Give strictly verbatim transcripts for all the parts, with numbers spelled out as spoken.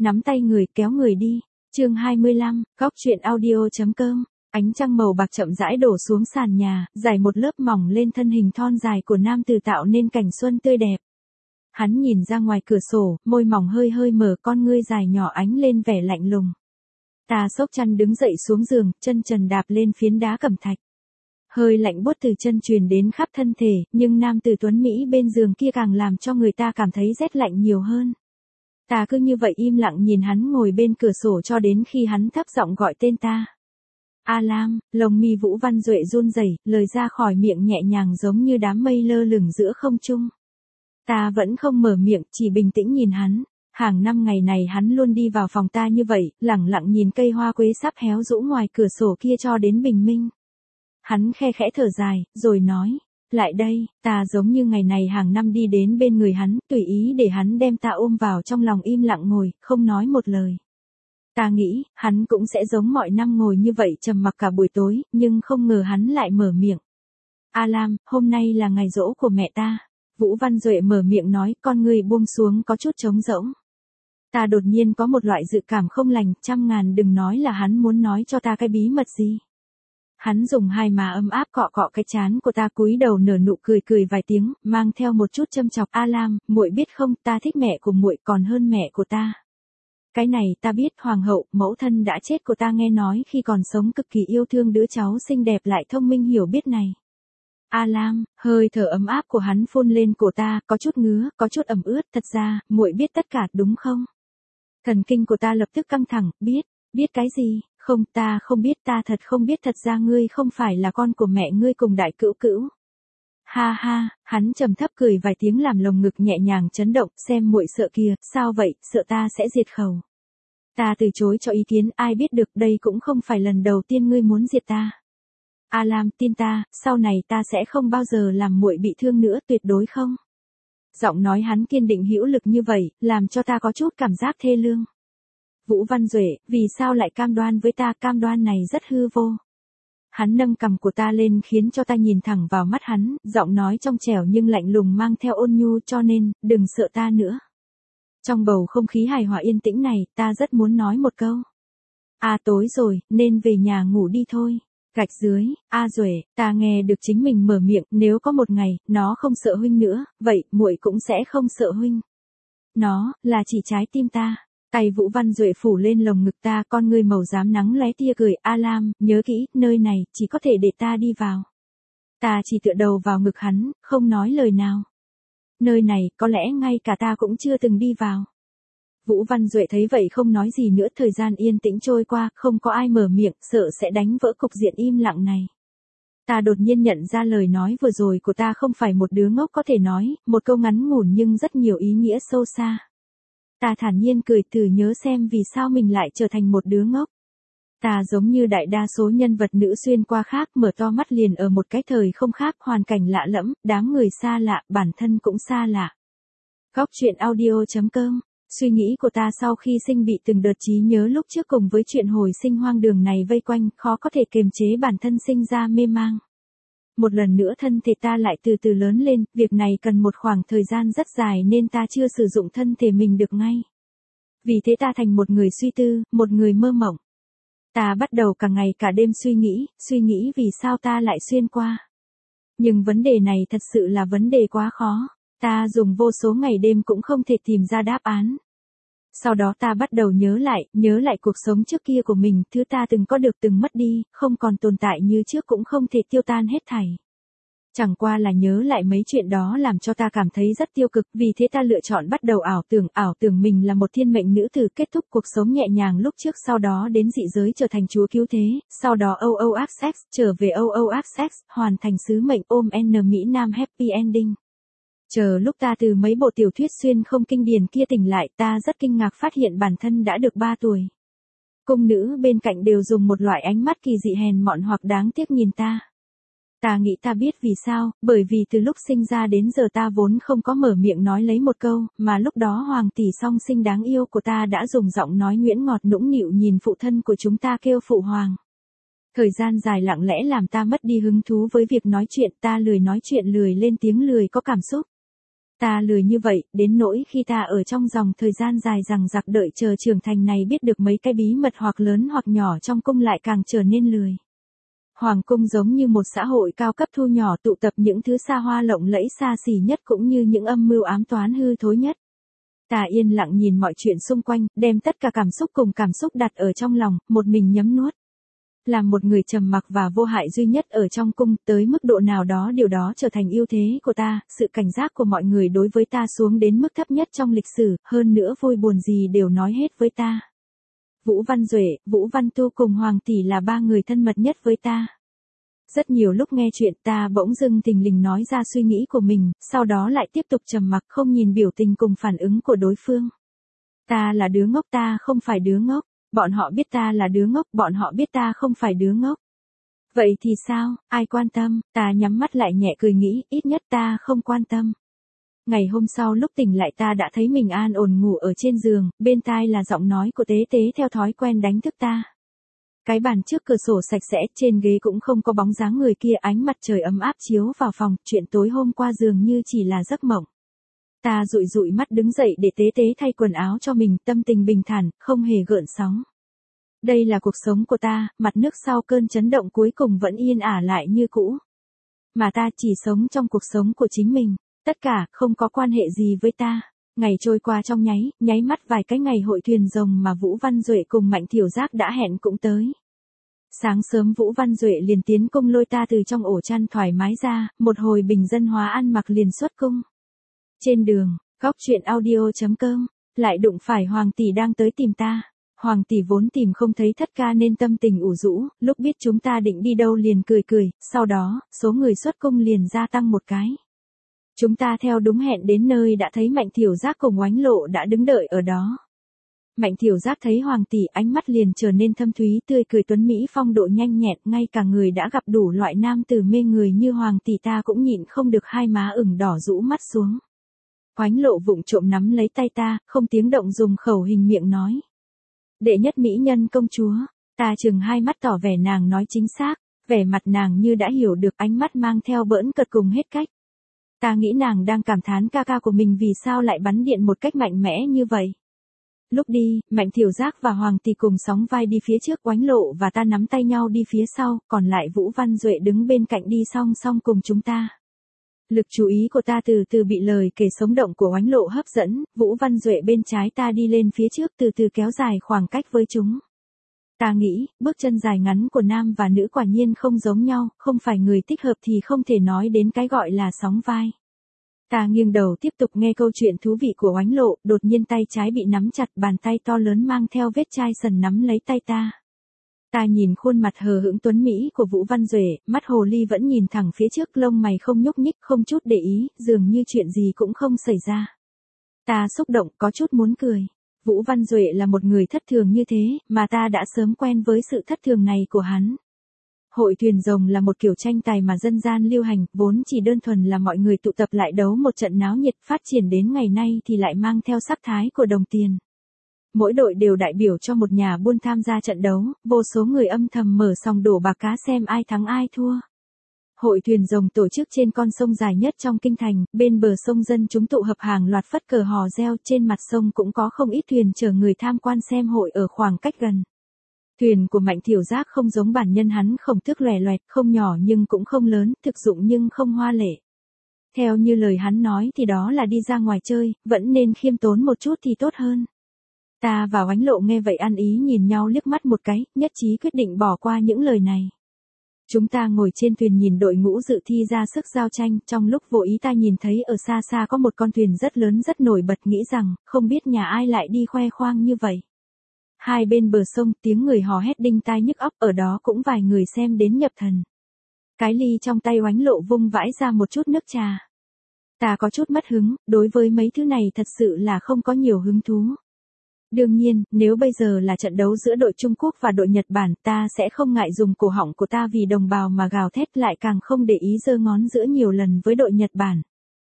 nắm tay người kéo người đi. Chương hai mươi lăm, góc truyện audio chấm com. Ánh trăng màu bạc chậm rãi đổ xuống sàn nhà, rải một lớp mỏng lên thân hình thon dài của nam tử tạo nên cảnh xuân tươi đẹp. Hắn nhìn ra ngoài cửa sổ, môi mỏng hơi hơi mở, con ngươi dài nhỏ ánh lên vẻ lạnh lùng. Ta xốc chăn đứng dậy xuống giường, chân trần đạp lên phiến đá cẩm thạch. Hơi lạnh buốt từ chân truyền đến khắp thân thể, nhưng nam tử tuấn Mỹ bên giường kia càng làm cho người ta cảm thấy rét lạnh nhiều hơn. Ta cứ như vậy im lặng nhìn hắn ngồi bên cửa sổ cho đến khi hắn thấp giọng gọi tên ta. A Lam, lồng mi Vũ Văn Duệ run rẩy, lời ra khỏi miệng nhẹ nhàng giống như đám mây lơ lửng giữa không trung. Ta vẫn không mở miệng, chỉ bình tĩnh nhìn hắn. Hàng năm ngày này hắn luôn đi vào phòng ta như vậy, lẳng lặng nhìn cây hoa quế sắp héo rũ ngoài cửa sổ kia cho đến bình minh. Hắn khe khẽ thở dài, rồi nói, lại đây. Ta giống như ngày này hàng năm đi đến bên người hắn, tùy ý để hắn đem ta ôm vào trong lòng, im lặng ngồi, không nói một lời. Ta nghĩ, hắn cũng sẽ giống mọi năm ngồi như vậy trầm mặc cả buổi tối, nhưng không ngờ hắn lại mở miệng. A Lam, hôm nay là ngày giỗ của mẹ ta. Vũ Văn Duệ mở miệng nói, con người buông xuống có chút trống rỗng. Ta đột nhiên có một loại dự cảm không lành, trăm ngàn đừng nói là hắn muốn nói cho ta cái bí mật gì. Hắn dùng hai má ấm áp cọ cọ cái trán của ta, cúi đầu nở nụ cười cười vài tiếng, mang theo một chút châm chọc. A Lam, muội biết không, ta thích mẹ của muội còn hơn mẹ của ta. Cái này ta biết, hoàng hậu, mẫu thân đã chết của ta nghe nói khi còn sống cực kỳ yêu thương đứa cháu xinh đẹp lại thông minh hiểu biết này. A Lam, hơi thở ấm áp của hắn phun lên cổ ta, có chút ngứa, có chút ẩm ướt, thật ra, muội biết tất cả đúng không? Thần kinh của ta lập tức căng thẳng, biết, biết cái gì? Không, ta không biết, ta thật không biết, thật ra ngươi không phải là con của mẹ ngươi cùng đại cữu cữu. Ha ha, hắn trầm thấp cười vài tiếng làm lồng ngực nhẹ nhàng chấn động, xem muội sợ kìa, sao vậy, sợ ta sẽ diệt khẩu. Ta từ chối cho ý kiến, ai biết được, đây cũng không phải lần đầu tiên ngươi muốn diệt ta. A Lam, tin ta, sau này ta sẽ không bao giờ làm muội bị thương nữa, tuyệt đối không. Giọng nói hắn kiên định hữu lực như vậy, làm cho ta có chút cảm giác thê lương. Vũ Văn Duệ, vì sao lại cam đoan với ta, cam đoan này rất hư vô. Hắn nâng cằm của ta lên khiến cho ta nhìn thẳng vào mắt hắn, giọng nói trong trẻo nhưng lạnh lùng mang theo ôn nhu, cho nên, đừng sợ ta nữa. Trong bầu không khí hài hòa yên tĩnh này, ta rất muốn nói một câu. À tối rồi, nên về nhà ngủ đi thôi. Gạch dưới, A Duệ, ta nghe được chính mình mở miệng, nếu có một ngày, nó không sợ huynh nữa, vậy, muội cũng sẽ không sợ huynh. Nó, là chỉ trái tim ta. Tay Vũ Văn Duệ phủ lên lồng ngực ta, con ngươi màu xám nắng lóe tia cười. A Lam, nhớ kỹ, nơi này, chỉ có thể để ta đi vào. Ta chỉ tựa đầu vào ngực hắn, không nói lời nào. Nơi này, có lẽ ngay cả ta cũng chưa từng đi vào. Vũ Văn Duệ thấy vậy không nói gì nữa, thời gian yên tĩnh trôi qua, không có ai mở miệng, sợ sẽ đánh vỡ cục diện im lặng này. Ta đột nhiên nhận ra lời nói vừa rồi của ta không phải một đứa ngốc có thể nói, một câu ngắn ngủn nhưng rất nhiều ý nghĩa sâu xa. Ta thản nhiên cười từ nhớ xem vì sao mình lại trở thành một đứa ngốc. Ta giống như đại đa số nhân vật nữ xuyên qua khác, mở to mắt liền ở một cái thời không khác, hoàn cảnh lạ lẫm, đám người xa lạ, bản thân cũng xa lạ. Góc truyện audio chấm com. Suy nghĩ của ta sau khi sinh bị từng đợt trí nhớ lúc trước cùng với chuyện hồi sinh hoang đường này vây quanh, khó có thể kiềm chế bản thân sinh ra mê mang. Một lần nữa thân thể ta lại từ từ lớn lên, việc này cần một khoảng thời gian rất dài nên ta chưa sử dụng thân thể mình được ngay. Vì thế ta thành một người suy tư, một người mơ mộng. Ta bắt đầu cả ngày cả đêm suy nghĩ, suy nghĩ vì sao ta lại xuyên qua. Nhưng vấn đề này thật sự là vấn đề quá khó. Ta dùng vô số ngày đêm cũng không thể tìm ra đáp án. Sau đó ta bắt đầu nhớ lại, nhớ lại cuộc sống trước kia của mình, thứ ta từng có được từng mất đi, không còn tồn tại như trước cũng không thể tiêu tan hết thảy. Chẳng qua là nhớ lại mấy chuyện đó làm cho ta cảm thấy rất tiêu cực, vì thế ta lựa chọn bắt đầu ảo tưởng, ảo tưởng mình là một thiên mệnh nữ tử kết thúc cuộc sống nhẹ nhàng lúc trước, sau đó đến dị giới trở thành chúa cứu thế, sau đó O O Access, trở về O O Access, hoàn thành sứ mệnh ôm N Mỹ Nam happy ending. Chờ lúc ta từ mấy bộ tiểu thuyết xuyên không kinh điển kia tỉnh lại, ta rất kinh ngạc phát hiện bản thân đã được ba tuổi. Cung nữ bên cạnh đều dùng một loại ánh mắt kỳ dị hèn mọn hoặc đáng tiếc nhìn ta. Ta nghĩ ta biết vì sao, bởi vì từ lúc sinh ra đến giờ ta vốn không có mở miệng nói lấy một câu, mà lúc đó hoàng tỷ song sinh đáng yêu của ta đã dùng giọng nói nhuyễn ngọt nũng nịu nhìn phụ thân của chúng ta kêu phụ hoàng. Thời gian dài lặng lẽ làm ta mất đi hứng thú với việc nói chuyện, ta lười nói chuyện, lười lên tiếng, lười có cảm xúc. Ta lười như vậy, đến nỗi khi ta ở trong dòng thời gian dài rằng giặc đợi chờ trưởng thành này biết được mấy cái bí mật hoặc lớn hoặc nhỏ trong cung lại càng trở nên lười. Hoàng cung giống như một xã hội cao cấp thu nhỏ tụ tập những thứ xa hoa lộng lẫy xa xỉ nhất cũng như những âm mưu ám toán hư thối nhất. Ta yên lặng nhìn mọi chuyện xung quanh, đem tất cả cảm xúc cùng cảm xúc đặt ở trong lòng, một mình nhấm nuốt. Làm một người trầm mặc và vô hại duy nhất ở trong cung, tới mức độ nào đó điều đó trở thành ưu thế của ta, sự cảnh giác của mọi người đối với ta xuống đến mức thấp nhất trong lịch sử, hơn nữa vui buồn gì đều nói hết với ta. Vũ Văn Duệ, Vũ Văn Tu cùng Hoàng tỷ là ba người thân mật nhất với ta. Rất nhiều lúc nghe chuyện ta bỗng dưng thình lình nói ra suy nghĩ của mình, sau đó lại tiếp tục trầm mặc không nhìn biểu tình cùng phản ứng của đối phương. Ta là đứa ngốc, ta không phải đứa ngốc. Bọn họ biết ta là đứa ngốc, bọn họ biết ta không phải đứa ngốc. Vậy thì sao, ai quan tâm, ta nhắm mắt lại nhẹ cười nghĩ, ít nhất ta không quan tâm. Ngày hôm sau lúc tỉnh lại ta đã thấy mình an ổn ngủ ở trên giường, bên tai là giọng nói của Tế Tế theo thói quen đánh thức ta. Cái bàn trước cửa sổ sạch sẽ, trên ghế cũng không có bóng dáng người kia, ánh mặt trời ấm áp chiếu vào phòng, chuyện tối hôm qua dường như chỉ là giấc mộng. Ta dụi dụi mắt đứng dậy để Tế Tế thay quần áo cho mình, tâm tình bình thản, không hề gợn sóng. Đây là cuộc sống của ta, mặt nước sau cơn chấn động cuối cùng vẫn yên ả lại như cũ. Mà ta chỉ sống trong cuộc sống của chính mình, tất cả không có quan hệ gì với ta. Ngày trôi qua trong nháy, nháy mắt vài cái ngày hội thuyền rồng mà Vũ Văn Duệ cùng Mạnh Thiểu Giác đã hẹn cũng tới. Sáng sớm Vũ Văn Duệ liền tiến cung lôi ta từ trong ổ chăn thoải mái ra, một hồi bình dân hóa ăn mặc liền xuất cung. Trên đường, góc chuyện audio chấm com, lại đụng phải Hoàng tỷ đang tới tìm ta. Hoàng tỷ vốn tìm không thấy thất ca nên tâm tình ủ rũ, lúc biết chúng ta định đi đâu liền cười cười, sau đó, số người xuất cung liền gia tăng một cái. Chúng ta theo đúng hẹn đến nơi đã thấy Mạnh Thiểu Giác cùng Oánh Lộ đã đứng đợi ở đó. Mạnh Thiểu Giác thấy Hoàng tỷ ánh mắt liền trở nên thâm thúy tươi cười tuấn mỹ phong độ nhanh nhẹn, ngay cả người đã gặp đủ loại nam tử mê người như Hoàng tỷ ta cũng nhịn không được hai má ửng đỏ rũ mắt xuống. Oánh Lộ vụng trộm nắm lấy tay ta, không tiếng động dùng khẩu hình miệng nói. Đệ nhất mỹ nhân công chúa, ta chừng hai mắt tỏ vẻ nàng nói chính xác, vẻ mặt nàng như đã hiểu được, ánh mắt mang theo bỡn cợt cùng hết cách. Ta nghĩ nàng đang cảm thán ca ca của mình vì sao lại bắn điện một cách mạnh mẽ như vậy. Lúc đi, Mạnh Thiểu Giác và Hoàng tỷ cùng sóng vai đi phía trước, Oánh Lộ và ta nắm tay nhau đi phía sau, còn lại Vũ Văn Duệ đứng bên cạnh đi song song cùng chúng ta. Lực chú ý của ta từ từ bị lời kể sống động của Oánh Lộ hấp dẫn, Vũ Văn Duệ bên trái ta đi lên phía trước từ từ kéo dài khoảng cách với chúng. Ta nghĩ, bước chân dài ngắn của nam và nữ quả nhiên không giống nhau, không phải người thích hợp thì không thể nói đến cái gọi là sóng vai. Ta nghiêng đầu tiếp tục nghe câu chuyện thú vị của Oánh Lộ, đột nhiên tay trái bị nắm chặt, bàn tay to lớn mang theo vết chai sần nắm lấy tay ta. Ta nhìn khuôn mặt hờ hững tuấn mỹ của Vũ Văn Duệ, mắt hồ ly vẫn nhìn thẳng phía trước, lông mày không nhúc nhích, không chút để ý, dường như chuyện gì cũng không xảy ra. Ta xúc động, có chút muốn cười. Vũ Văn Duệ là một người thất thường như thế, mà ta đã sớm quen với sự thất thường này của hắn. Hội thuyền rồng là một kiểu tranh tài mà dân gian lưu hành, vốn chỉ đơn thuần là mọi người tụ tập lại đấu một trận náo nhiệt, phát triển đến ngày nay thì lại mang theo sắc thái của đồng tiền. Mỗi đội đều đại biểu cho một nhà buôn tham gia trận đấu, vô số người âm thầm mở sòng đổ bạc cá xem ai thắng ai thua. Hội thuyền rồng tổ chức trên con sông dài nhất trong kinh thành, bên bờ sông dân chúng tụ hợp hàng loạt phất cờ hò reo, trên mặt sông cũng có không ít thuyền chở người tham quan xem hội ở khoảng cách gần. Thuyền của Mạnh Thiểu Giác không giống bản nhân hắn, khổng tước lòe loẹt, không nhỏ nhưng cũng không lớn, thực dụng nhưng không hoa lệ. Theo như lời hắn nói thì đó là đi ra ngoài chơi, vẫn nên khiêm tốn một chút thì tốt hơn. Ta và Oánh Lộ nghe vậy ăn ý nhìn nhau liếc mắt một cái, nhất trí quyết định bỏ qua những lời này. Chúng ta ngồi trên thuyền nhìn đội ngũ dự thi ra sức giao tranh, trong lúc vô ý ta nhìn thấy ở xa xa có một con thuyền rất lớn rất nổi bật, nghĩ rằng, không biết nhà ai lại đi khoe khoang như vậy. Hai bên bờ sông tiếng người hò hét đinh tai nhức óc, ở đó cũng vài người xem đến nhập thần. Cái ly trong tay Oánh Lộ vung vãi ra một chút nước trà. Ta có chút mất hứng, đối với mấy thứ này thật sự là không có nhiều hứng thú. Đương nhiên, nếu bây giờ là trận đấu giữa đội Trung Quốc và đội Nhật Bản, ta sẽ không ngại dùng cổ họng của ta vì đồng bào mà gào thét, lại càng không để ý giơ ngón giữa nhiều lần với đội Nhật Bản.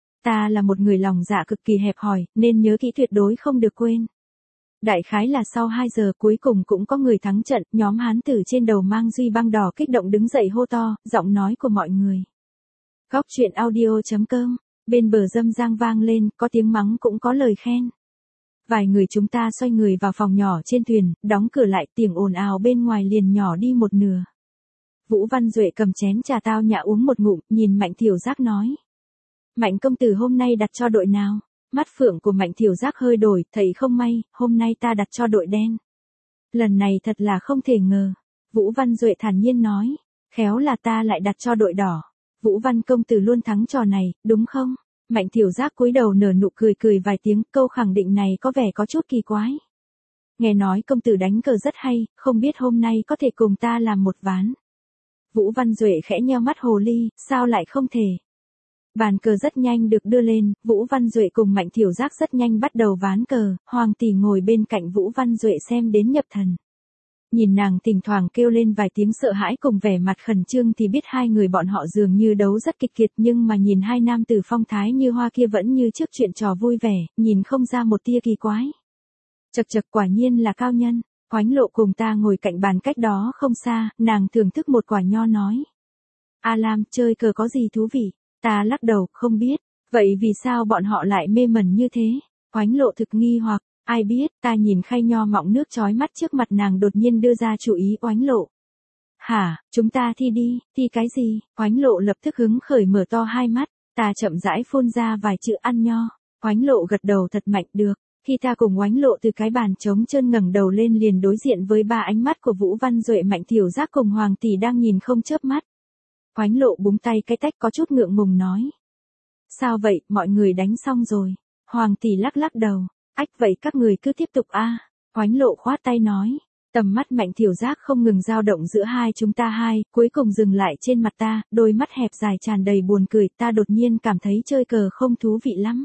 Ta là một người lòng dạ cực kỳ hẹp hòi, nên nhớ kỹ tuyệt đối không được quên. Đại khái là sau hai giờ cuối cùng cũng có người thắng trận, nhóm hán tử trên đầu mang duy băng đỏ kích động đứng dậy hô to, giọng nói của mọi người. Góc chuyện audio chấm com Bên bờ dâm giang vang lên, có tiếng mắng cũng có lời khen. Vài người chúng ta xoay người vào phòng nhỏ trên thuyền, đóng cửa lại, tiếng ồn ào bên ngoài liền nhỏ đi một nửa. Vũ Văn Duệ cầm chén trà tao nhã uống một ngụm, nhìn Mạnh Thiểu Giác nói. Mạnh công tử hôm nay đặt cho đội nào? Mắt phượng của Mạnh Thiểu Giác hơi đổi, thầy không may, hôm nay ta đặt cho đội đen. Lần này thật là không thể ngờ. Vũ Văn Duệ thản nhiên nói, khéo là ta lại đặt cho đội đỏ. Vũ Văn công tử luôn thắng trò này, đúng không? Mạnh Thiểu Giác cúi đầu nở nụ cười cười vài tiếng, câu khẳng định này có vẻ có chút kỳ quái. Nghe nói công tử đánh cờ rất hay, không biết hôm nay có thể cùng ta làm một ván. Vũ Văn Duệ khẽ nheo mắt hồ ly, sao lại không thể? Bàn cờ rất nhanh được đưa lên, Vũ Văn Duệ cùng Mạnh Thiểu Giác rất nhanh bắt đầu ván cờ, Hoàng tỷ ngồi bên cạnh Vũ Văn Duệ xem đến nhập thần. Nhìn nàng thỉnh thoảng kêu lên vài tiếng sợ hãi cùng vẻ mặt khẩn trương thì biết hai người bọn họ dường như đấu rất kịch liệt, nhưng mà nhìn hai nam tử phong thái như hoa kia vẫn như trước chuyện trò vui vẻ, nhìn không ra một tia kỳ quái. Chật chật, quả nhiên là cao nhân. Oánh Lộ cùng ta ngồi cạnh bàn cách đó không xa, nàng thưởng thức một quả nho nói. A Lam, chơi cờ có gì thú vị? Ta lắc đầu, không biết. Vậy vì sao bọn họ lại mê mẩn như thế? Oánh Lộ thực nghi hoặc, ai biết, ta nhìn khay nho mọng nước chói mắt trước mặt nàng đột nhiên đưa ra chủ ý. Oánh Lộ. Hả, chúng ta thi đi, thi cái gì? Oánh Lộ lập tức hứng khởi mở to hai mắt, ta chậm rãi phun ra vài chữ ăn nho. Oánh Lộ gật đầu thật mạnh, được. Khi ta cùng Oánh Lộ từ cái bàn trống trơn ngẩng đầu lên liền đối diện với ba ánh mắt của Vũ Văn Duệ, Mạnh Thiểu Giác cùng Hoàng tỷ đang nhìn không chớp mắt. Oánh Lộ búng tay cái tách có chút ngượng ngùng nói. Sao vậy, mọi người đánh xong rồi. Hoàng tỷ lắc lắc đầu. Ách, vậy các người cứ tiếp tục a. À. Oánh Lộ khoát tay nói. Tầm mắt Mạnh Thiểu Giác không ngừng dao động giữa hai chúng ta hai, cuối cùng dừng lại trên mặt ta, đôi mắt hẹp dài tràn đầy buồn cười, ta đột nhiên cảm thấy chơi cờ không thú vị lắm.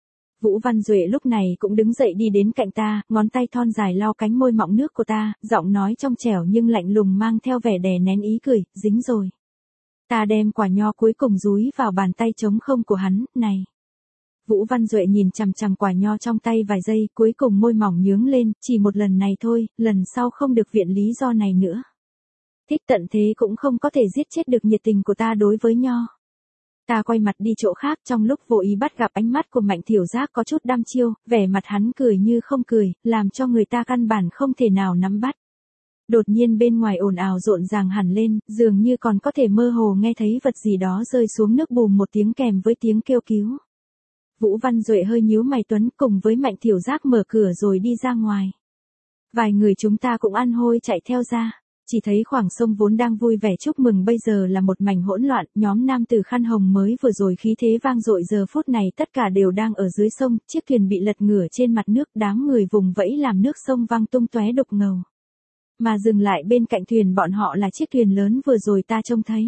Vũ Văn Duệ lúc này cũng đứng dậy đi đến cạnh ta, ngón tay thon dài lau cánh môi mọng nước của ta, giọng nói trong trẻo nhưng lạnh lùng mang theo vẻ đè nén ý cười, dính rồi. Ta đem quả nho cuối cùng dúi vào bàn tay trống không của hắn, này. Vũ Văn Duệ nhìn chằm chằm quả nho trong tay vài giây, cuối cùng môi mỏng nhướng lên, chỉ một lần này thôi, lần sau không được viện lý do này nữa. Thích tận thế cũng không có thể giết chết được nhiệt tình của ta đối với nho. Ta quay mặt đi chỗ khác, trong lúc vô ý bắt gặp ánh mắt của Mạnh Thiểu Giác có chút đăm chiêu, vẻ mặt hắn cười như không cười, làm cho người ta căn bản không thể nào nắm bắt. Đột nhiên bên ngoài ồn ào rộn ràng hẳn lên, dường như còn có thể mơ hồ nghe thấy vật gì đó rơi xuống nước bùm một tiếng kèm với tiếng kêu cứu. Vũ Văn Duệ hơi nhíu mày tuấn cùng với Mạnh Thiểu Giác mở cửa rồi đi ra ngoài. Vài người chúng ta cũng ăn hôi chạy theo ra. Chỉ thấy khoảng sông vốn đang vui vẻ chúc mừng bây giờ là một mảnh hỗn loạn, nhóm nam tử khăn hồng mới vừa rồi khí thế vang dội giờ phút này tất cả đều đang ở dưới sông, chiếc thuyền bị lật ngửa trên mặt nước, đám người vùng vẫy làm nước sông văng tung tóe đục ngầu. Mà dừng lại bên cạnh thuyền bọn họ là chiếc thuyền lớn vừa rồi ta trông thấy.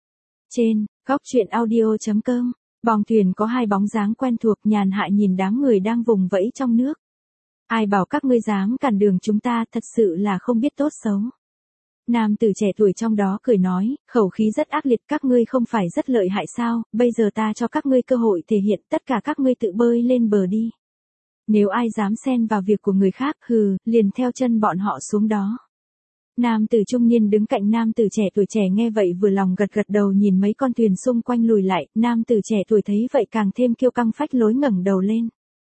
Trên, góc truyện audio chấm com, bong thuyền có hai bóng dáng quen thuộc, nhàn hạ nhìn đám người đang vùng vẫy trong nước. Ai bảo các ngươi dám cản đường chúng ta, thật sự là không biết tốt xấu. Nam tử trẻ tuổi trong đó cười nói, khẩu khí rất ác liệt, các ngươi không phải rất lợi hại sao, bây giờ ta cho các ngươi cơ hội thể hiện, tất cả các ngươi tự bơi lên bờ đi. Nếu ai dám xen vào việc của người khác, hừ, liền theo chân bọn họ xuống đó. Nam tử trung niên đứng cạnh nam tử trẻ tuổi trẻ nghe vậy vừa lòng gật gật đầu, nhìn mấy con thuyền xung quanh lùi lại, nam tử trẻ tuổi thấy vậy càng thêm kiêu căng phách lối ngẩng đầu lên.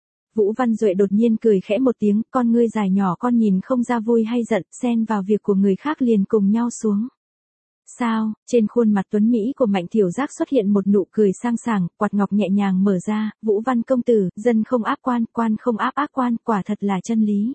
Vũ Văn Duệ đột nhiên cười khẽ một tiếng, con ngươi dài nhỏ con nhìn không ra vui hay giận, xen vào việc của người khác liền cùng nhau xuống. Sao, trên khuôn mặt tuấn Mỹ của Mạnh Thiểu Giác xuất hiện một nụ cười sang sảng, quạt ngọc nhẹ nhàng mở ra, Vũ Văn công tử, dân không áp quan, quan không áp ác quan, quả thật là chân lý.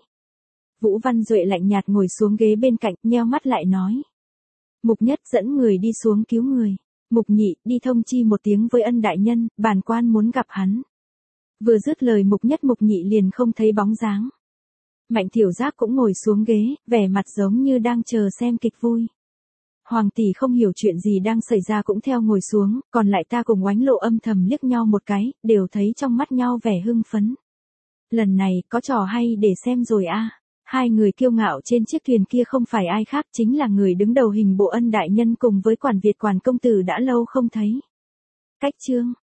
Vũ Văn Duệ lạnh nhạt ngồi xuống ghế bên cạnh, nheo mắt lại nói. Mục Nhất dẫn người đi xuống cứu người. Mục Nhị, đi thông chi một tiếng với Ân đại nhân, bản quan muốn gặp hắn. Vừa dứt lời Mục Nhất Mục Nhị liền không thấy bóng dáng. Mạnh Thiểu Giác cũng ngồi xuống ghế, vẻ mặt giống như đang chờ xem kịch vui. Hoàng tỷ không hiểu chuyện gì đang xảy ra cũng theo ngồi xuống, còn lại ta cùng Oánh Lộ âm thầm liếc nhau một cái, đều thấy trong mắt nhau vẻ hưng phấn. Lần này, có trò hay để xem rồi a. Hai người kiêu ngạo trên chiếc thuyền kia không phải ai khác, chính là người đứng đầu hình bộ Ân đại nhân cùng với Quản Việt Quản công tử đã lâu không thấy. Cách chương